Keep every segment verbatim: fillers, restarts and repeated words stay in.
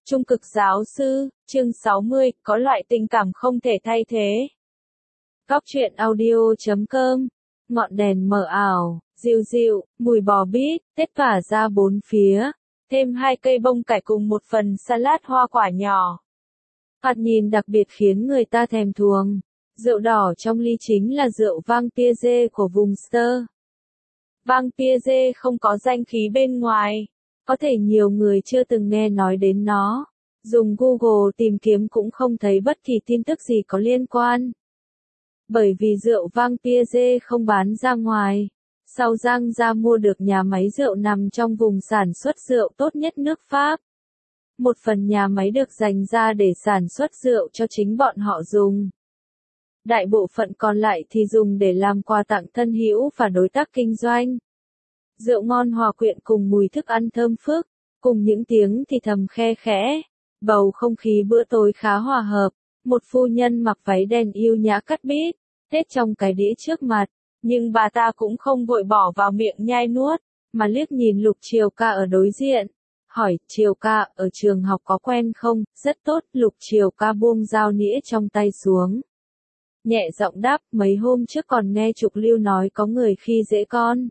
Trung cực giáo sư, chương sáu mươi, có loại tình cảm không thể thay thế. Góc truyện audio chấm com, ngọn đèn mờ ảo, dịu dịu, mùi bò bít, tết tỏa ra bốn phía, thêm hai cây bông cải cùng một phần salad hoa quả nhỏ. Thoạt nhìn đặc biệt khiến người ta thèm thuồng. Rượu đỏ trong ly chính là rượu vang Piaget của vùng Ster. Vang Piaget không có danh khí bên ngoài. Có thể nhiều người chưa từng nghe nói đến nó. Dùng Google tìm kiếm cũng không thấy bất kỳ tin tức gì có liên quan. Bởi vì rượu vang Piaget không bán ra ngoài. Sau Giang ra mua được nhà máy rượu nằm trong vùng sản xuất rượu tốt nhất nước Pháp. Một phần nhà máy được dành ra để sản xuất rượu cho chính bọn họ dùng. Đại bộ phận còn lại thì dùng để làm quà tặng thân hữu và đối tác kinh doanh. Rượu ngon hòa quyện cùng mùi thức ăn thơm phức, cùng những tiếng thì thầm khe khẽ. Bầu không khí bữa tối khá hòa hợp, một phu nhân mặc váy đen yêu nhã cắt bít, tết trong cái đĩa trước mặt, nhưng bà ta cũng không vội bỏ vào miệng nhai nuốt, mà liếc nhìn Lục Triều Ca ở đối diện. Hỏi, Triều Ca, ở trường học có quen không? Rất tốt, Lục Triều Ca buông dao nĩa trong tay xuống. Nhẹ giọng đáp, mấy hôm trước còn nghe Trục Lưu nói có người khi dễ con.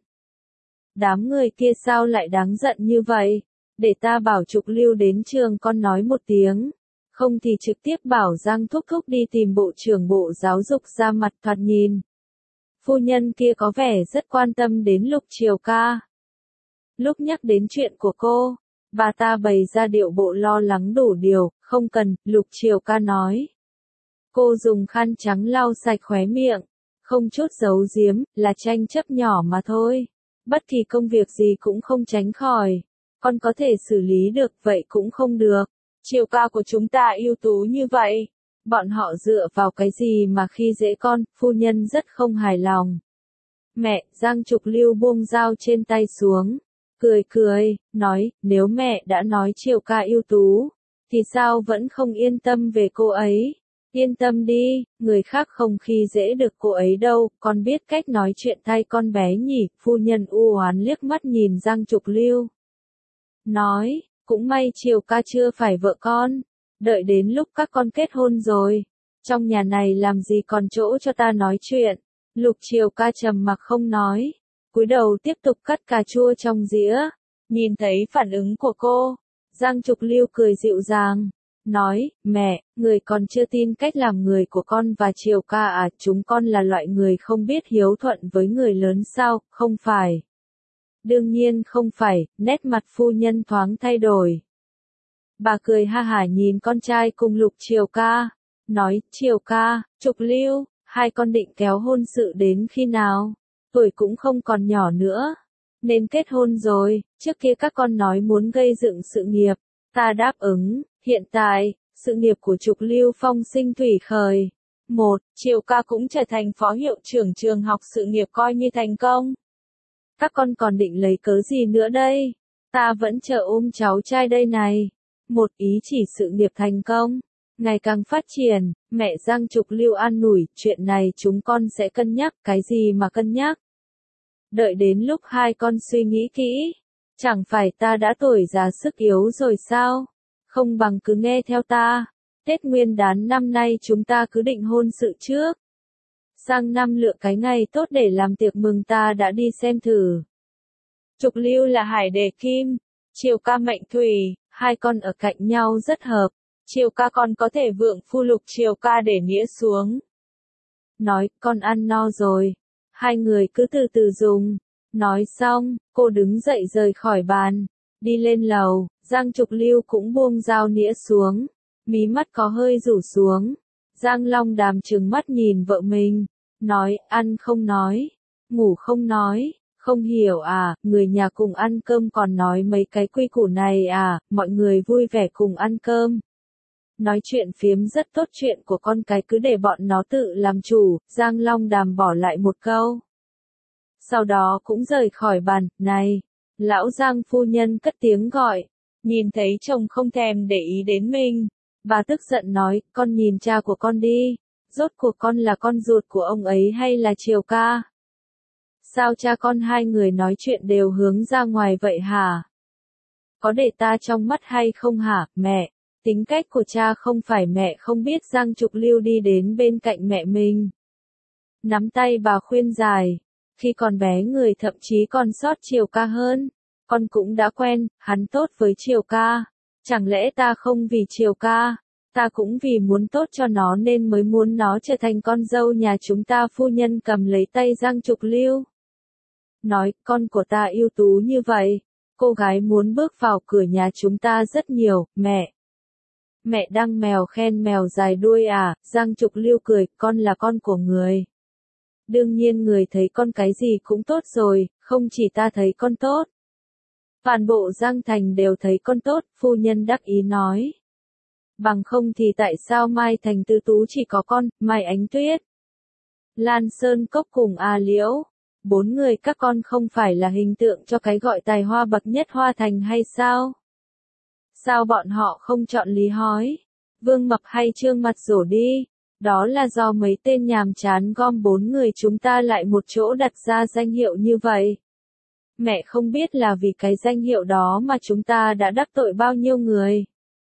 Đám người kia sao lại đáng giận như vậy? Để ta bảo Trục Lưu đến trường con nói một tiếng. Không thì trực tiếp bảo Giang thúc thúc đi tìm bộ trưởng bộ giáo dục ra mặt thoạt nhìn. Phu nhân kia có vẻ rất quan tâm đến Lục Triều Ca. Lúc nhắc đến chuyện của cô, bà ta bày ra điệu bộ lo lắng đủ điều, không cần, Lục Triều Ca nói. Cô dùng khăn trắng lau sạch khóe miệng, không chút giấu giếm, là tranh chấp nhỏ mà thôi. Bất kỳ công việc gì cũng không tránh khỏi. Con có thể xử lý được, vậy cũng không được. Triều Ca của chúng ta ưu tú như vậy. Bọn họ dựa vào cái gì mà khi dễ con, phu nhân rất không hài lòng. Mẹ, Giang Trục Lưu buông dao trên tay xuống. Cười cười, nói, nếu mẹ đã nói Triều Ca ưu tú, thì sao vẫn không yên tâm về cô ấy? Yên tâm đi, người khác không khi dễ được cô ấy đâu, con biết cách nói chuyện thay con bé nhỉ, phu nhân u oán liếc mắt nhìn Giang Trục Lưu. Nói, cũng may Triều Ca chưa phải vợ con, đợi đến lúc các con kết hôn rồi, trong nhà này làm gì còn chỗ cho ta nói chuyện. Lục Triều Ca trầm mặc không nói, cúi đầu tiếp tục cắt cà chua trong dĩa, nhìn thấy phản ứng của cô, Giang Trục Lưu cười dịu dàng. Nói, mẹ, người còn chưa tin cách làm người của con và Triều Ca à, chúng con là loại người không biết hiếu thuận với người lớn sao, không phải. Đương nhiên không phải, nét mặt phu nhân thoáng thay đổi. Bà cười ha hả nhìn con trai cùng Lục Triều Ca, nói, Triều Ca, Trục Lưu, hai con định kéo hôn sự đến khi nào, tuổi cũng không còn nhỏ nữa, nên kết hôn rồi, trước kia các con nói muốn gây dựng sự nghiệp, ta đáp ứng. Hiện tại, sự nghiệp của Trục Lưu phong sinh thủy khởi. Một, Triều Ca cũng trở thành phó hiệu trưởng trường học, sự nghiệp coi như thành công. Các con còn định lấy cớ gì nữa đây? Ta vẫn chờ ôm cháu trai đây này. Một ý chỉ sự nghiệp thành công, ngày càng phát triển, mẹ Giang Trục Lưu an ủi, chuyện này chúng con sẽ cân nhắc, cái gì mà cân nhắc? Đợi đến lúc hai con suy nghĩ kỹ, chẳng phải ta đã tuổi già sức yếu rồi sao? Không bằng cứ nghe theo ta, Tết Nguyên Đán năm nay chúng ta cứ định hôn sự trước. Sang năm lựa cái ngày tốt để làm tiệc mừng ta đã đi xem thử. Trục Lưu là hải đề kim, Triều Ca mệnh thủy, hai con ở cạnh nhau rất hợp, Triều Ca còn có thể vượng phu Lục Triều Ca để nĩa xuống. Nói, con ăn no rồi, hai người cứ từ từ dùng. Nói xong, cô đứng dậy rời khỏi bàn, đi lên lầu. Giang Trục Lưu cũng buông dao nĩa xuống, mí mắt có hơi rủ xuống. Giang Long Đàm trừng mắt nhìn vợ mình, nói, ăn không nói, ngủ không nói, không hiểu à, người nhà cùng ăn cơm còn nói mấy cái quy củ này à, mọi người vui vẻ cùng ăn cơm. Nói chuyện phiếm rất tốt, chuyện của con cái cứ để bọn nó tự làm chủ, Giang Long Đàm bỏ lại một câu. Sau đó cũng rời khỏi bàn, này, lão Giang phu nhân cất tiếng gọi. Nhìn thấy chồng không thèm để ý đến mình, bà tức giận nói, con nhìn cha của con đi, rốt cuộc con là con ruột của ông ấy hay là Triều Ca? Sao cha con hai người nói chuyện đều hướng ra ngoài vậy hả? Có để ta trong mắt hay không hả, mẹ? Tính cách của cha không phải mẹ không biết. Giang Trục Lưu đi đến bên cạnh mẹ mình. Nắm tay bà khuyên giải. Khi còn bé người thậm chí còn sót Triều ca hơn. Con cũng đã quen, hắn tốt với Triều ca. Chẳng lẽ ta không vì Triều ca? Ta cũng vì muốn tốt cho nó nên mới muốn nó trở thành con dâu nhà chúng ta. Phu nhân cầm lấy tay Giang Trục Lưu. Nói, con của ta ưu tú như vậy. Cô gái muốn bước vào cửa nhà chúng ta rất nhiều, mẹ. Mẹ đăng mèo khen mèo dài đuôi à? Giang Trục Lưu cười, con là con của người. Đương nhiên người thấy con cái gì cũng tốt rồi, không chỉ ta thấy con tốt. Toàn bộ Giang Thành đều thấy con tốt, phu nhân đắc ý nói. Bằng không thì tại sao Mai Thành Tư Tú chỉ có con, Mai Ánh Tuyết, Lan Sơn Cốc cùng A Liễu. Bốn người các con không phải là hình tượng cho cái gọi tài hoa bậc nhất Hoa Thành hay sao? Sao bọn họ không chọn Lý Hói, Vương Mập hay Trương Mặt Rổ đi? Đó là do mấy tên nhàm chán gom bốn người chúng ta lại một chỗ đặt ra danh hiệu như vậy. Mẹ không biết là vì cái danh hiệu đó mà chúng ta đã đắc tội bao nhiêu người.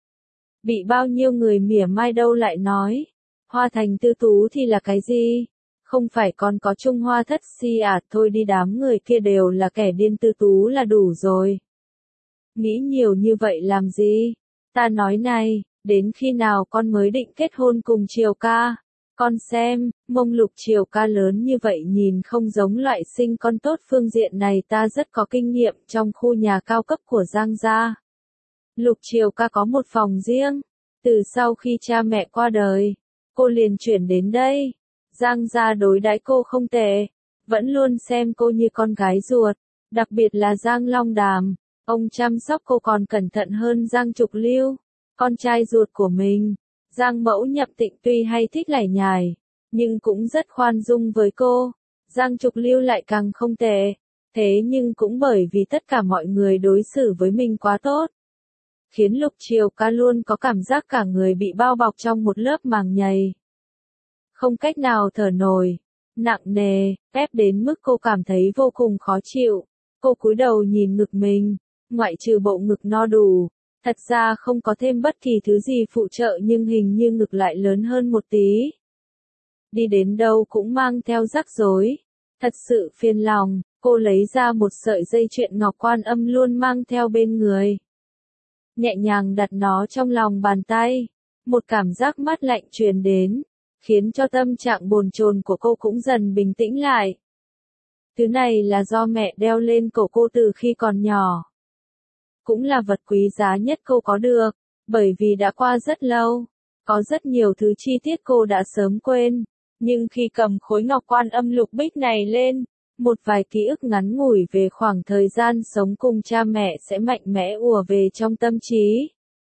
Bị bao nhiêu người mỉa mai đâu lại nói. Hoa Thành Tư Tú thì là cái gì? Không phải còn có Trung Hoa Thất Si à? Thôi đi, đám người kia đều là kẻ điên, Tư Tú là đủ rồi. Nghĩ nhiều như vậy làm gì? Ta nói này, đến khi nào con mới định kết hôn cùng Triều ca? Con xem, mông Lục Triều ca lớn như vậy nhìn không giống loại sinh con tốt. Phương diện này ta rất có kinh nghiệm trong khu nhà cao cấp của Giang gia. Lục Triều ca có một phòng riêng. Từ sau khi cha mẹ qua đời, cô liền chuyển đến đây. Giang gia đối đãi cô không tệ, vẫn luôn xem cô như con gái ruột, đặc biệt là Giang Long Đàm. Ông chăm sóc cô còn cẩn thận hơn Giang Trục Lưu, con trai ruột của mình. Giang Mẫu Nhậm Tịnh tuy hay thích lải nhải, nhưng cũng rất khoan dung với cô. Giang Trục Lưu lại càng không tệ, thế nhưng cũng bởi vì tất cả mọi người đối xử với mình quá tốt, khiến Lục Triều ca luôn có cảm giác cả người bị bao bọc trong một lớp màng nhầy. Không cách nào thở nổi, nặng nề, ép đến mức cô cảm thấy vô cùng khó chịu. Cô cúi đầu nhìn ngực mình, ngoại trừ bộ ngực no đủ, thật ra không có thêm bất kỳ thứ gì phụ trợ, nhưng hình như ngực lại lớn hơn một tí. Đi đến đâu cũng mang theo rắc rối, thật sự phiền lòng. Cô lấy ra một sợi dây chuyền ngọc Quan Âm luôn mang theo bên người, nhẹ nhàng đặt nó trong lòng bàn tay. Một cảm giác mát lạnh truyền đến, khiến cho tâm trạng bồn chồn của cô cũng dần bình tĩnh lại. Thứ này là do mẹ đeo lên cổ cô từ khi còn nhỏ. Cũng là vật quý giá nhất cô có được, bởi vì đã qua rất lâu, có rất nhiều thứ chi tiết cô đã sớm quên. Nhưng khi cầm khối ngọc Quan Âm lục bích này lên, một vài ký ức ngắn ngủi về khoảng thời gian sống cùng cha mẹ sẽ mạnh mẽ ùa về trong tâm trí.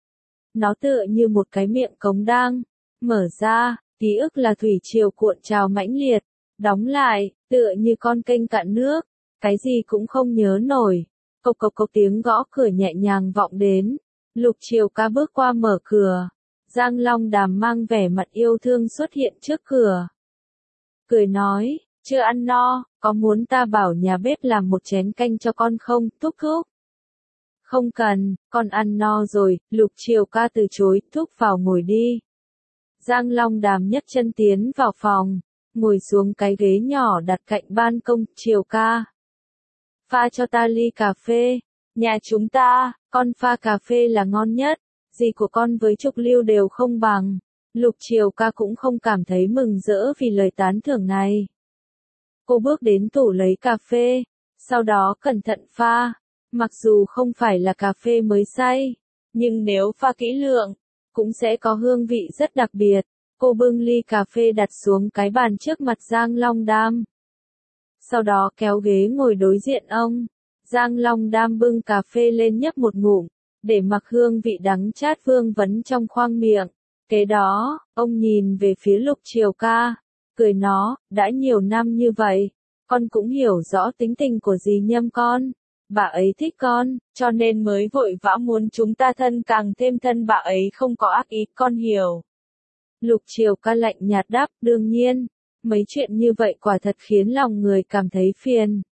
Nó tựa như một cái miệng cống đang mở ra, ký ức là thủy triều cuộn trào mãnh liệt, đóng lại, tựa như con kênh cạn nước, cái gì cũng không nhớ nổi. Cộc cộc cộc tiếng gõ cửa nhẹ nhàng vọng đến. Lục Triều ca bước qua mở cửa. Giang Long Đàm mang vẻ mặt yêu thương xuất hiện trước cửa. Cười nói, chưa ăn no, có muốn ta bảo nhà bếp làm một chén canh cho con không, Thúc Thúc? Không cần, con ăn no rồi. Lục Triều ca từ chối, Thúc vào ngồi đi. Giang Long Đàm nhấc chân tiến vào phòng, ngồi xuống cái ghế nhỏ đặt cạnh ban công. Triều ca, pha cho ta ly cà phê. Nhà chúng ta, con pha cà phê là ngon nhất, gì của con với Trục Lưu đều không bằng. Lục Triều ca cũng không cảm thấy mừng rỡ vì lời tán thưởng này. Cô bước đến tủ lấy cà phê, sau đó cẩn thận pha. Mặc dù không phải là cà phê mới xay, nhưng nếu pha kỹ lưỡng, cũng sẽ có hương vị rất đặc biệt. Cô bưng ly cà phê đặt xuống cái bàn trước mặt Giang Long Đam. Sau đó kéo ghế ngồi đối diện ông. Giang Long Đam bưng cà phê lên nhấp một ngụm, để mặc hương vị đắng chát vương vấn trong khoang miệng. Kế đó, ông nhìn về phía Lục Triều ca, cười nó, đã nhiều năm như vậy, con cũng hiểu rõ tính tình của dì Nhâm con. Bà ấy thích con, cho nên mới vội vã muốn chúng ta thân càng thêm thân, bà ấy không có ác ý, con hiểu. Lục Triều ca lạnh nhạt đáp, đương nhiên, mấy chuyện như vậy quả thật khiến lòng người cảm thấy phiền.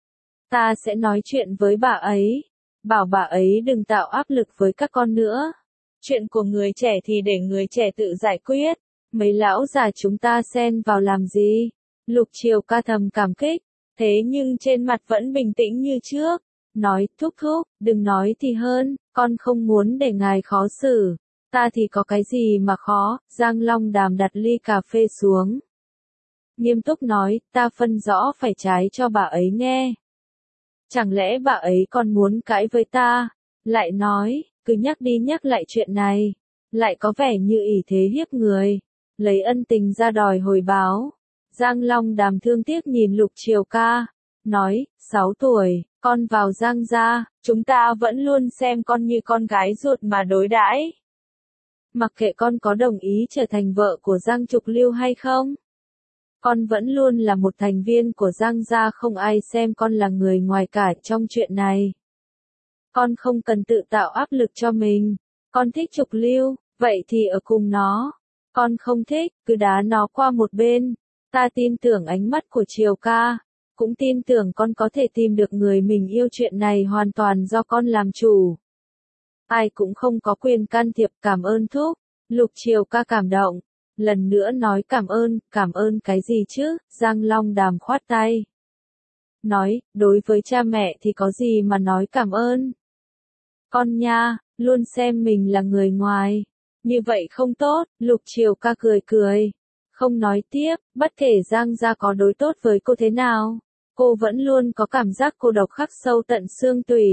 Ta sẽ nói chuyện với bà ấy, bảo bà ấy đừng tạo áp lực với các con nữa. Chuyện của người trẻ thì để người trẻ tự giải quyết. Mấy lão già chúng ta xen vào làm gì? Lục Triều Ca thầm cảm kích. Thế nhưng trên mặt vẫn bình tĩnh như trước. Nói, thúc thúc, đừng nói thì hơn, con không muốn để ngài khó xử. Ta thì có cái gì mà khó, Giang Long Đàm đặt ly cà phê xuống. Nghiêm túc nói, ta phân rõ phải trái cho bà ấy nghe. Chẳng lẽ bà ấy còn muốn cãi với ta? Lại nói, cứ nhắc đi nhắc lại chuyện này. Lại có vẻ như ỷ thế hiếp người. Lấy ân tình ra đòi hồi báo. Giang Long Đàm thương tiếc nhìn Lục Triều Ca. Nói, sáu tuổi, con vào Giang gia, chúng ta vẫn luôn xem con như con gái ruột mà đối đãi. Mặc kệ con có đồng ý trở thành vợ của Giang Trục Lưu hay không. Con vẫn luôn là một thành viên của Giang gia, không ai xem con là người ngoài cả trong chuyện này. Con không cần tự tạo áp lực cho mình. Con thích Trục Lưu, vậy thì ở cùng nó. Con không thích, cứ đá nó qua một bên. Ta tin tưởng ánh mắt của Triều Ca. Cũng tin tưởng con có thể tìm được người mình yêu, chuyện này hoàn toàn do con làm chủ. Ai cũng không có quyền can thiệp. Cảm ơn thúc. Lục Triều Ca cảm động. Lần nữa nói cảm ơn, cảm ơn cái gì chứ? Giang Long Đàm khoát tay. Nói, đối với cha mẹ thì có gì mà nói cảm ơn. Con nha, luôn xem mình là người ngoài. Như vậy không tốt. Lục Triều Ca cười cười. Không nói tiếp, bất kể Giang gia có đối tốt với cô thế nào. Cô vẫn luôn có cảm giác cô độc khắc sâu tận xương tủy.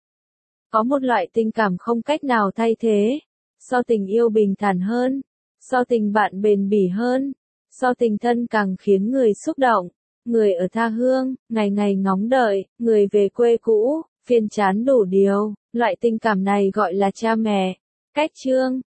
Có một loại tình cảm không cách nào thay thế. So tình yêu bình thản hơn. So tình bạn bền bỉ hơn. So tình thân càng khiến người xúc động. Người ở tha hương, ngày ngày ngóng đợi. Người về quê cũ, phiền chán đủ điều. Loại tình cảm này gọi là cha mẹ. Cách chương